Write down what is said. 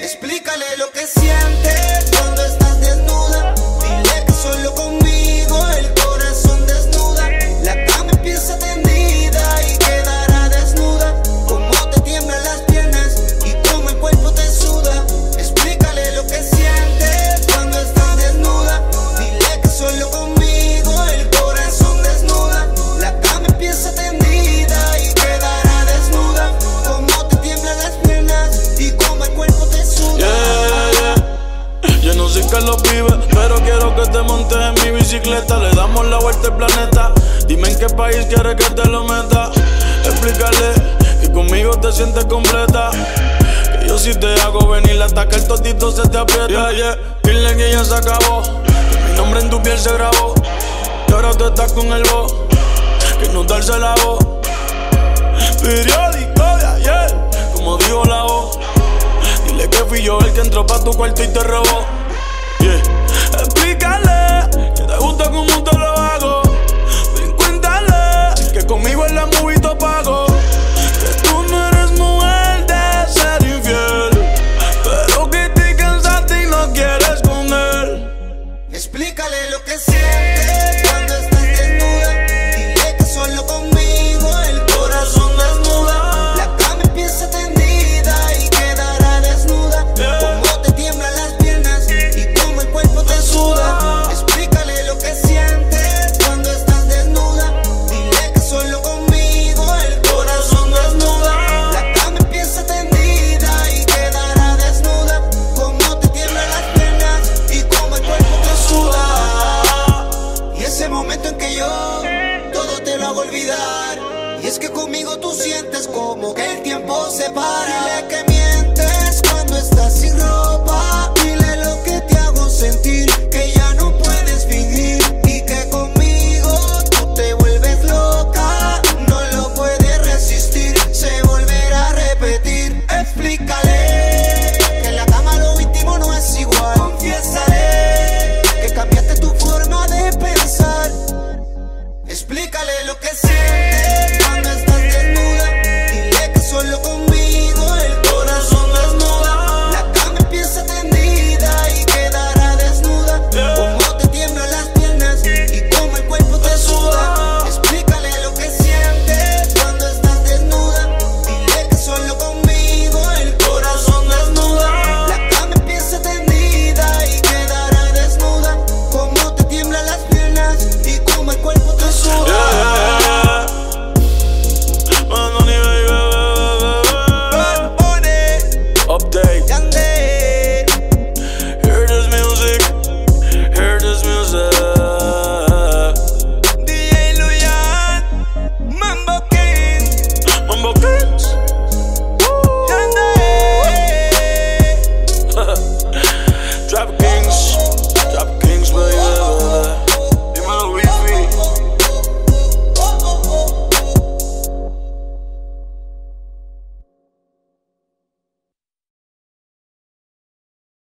Explícale lo que sientes cuando estás desnuda. Dile que solo conmigo el corazón desnuda. La cama empieza tendida y quedará desnuda. Cómo te tiemblan las piernas y cómo el cuerpo te suda. Explícale lo que sientes cuando estás desnuda. Dile que solo conmigo el corazón desnuda. La cama empieza tendida y quedará desnuda. Cómo te tiemblan las piernas y cómo el cuerpo te suda. Yo no sé qué lo vive, pero quiero que te montes en mi bicicleta. Le damos la vuelta al planeta. Dime en qué país quieres que te lo meta. Explícale que conmigo te sientes completa. Que yo si te hago venir hasta que el totito se te aprieta. Dile que ya se acabó, que mi nombre en tu piel se grabó. Y ahora tú estás con el voz, que no darse la voz. Periódico de ayer, como dijo la voz. Dile que fui yo el que entró pa' tu cuarto y te robó.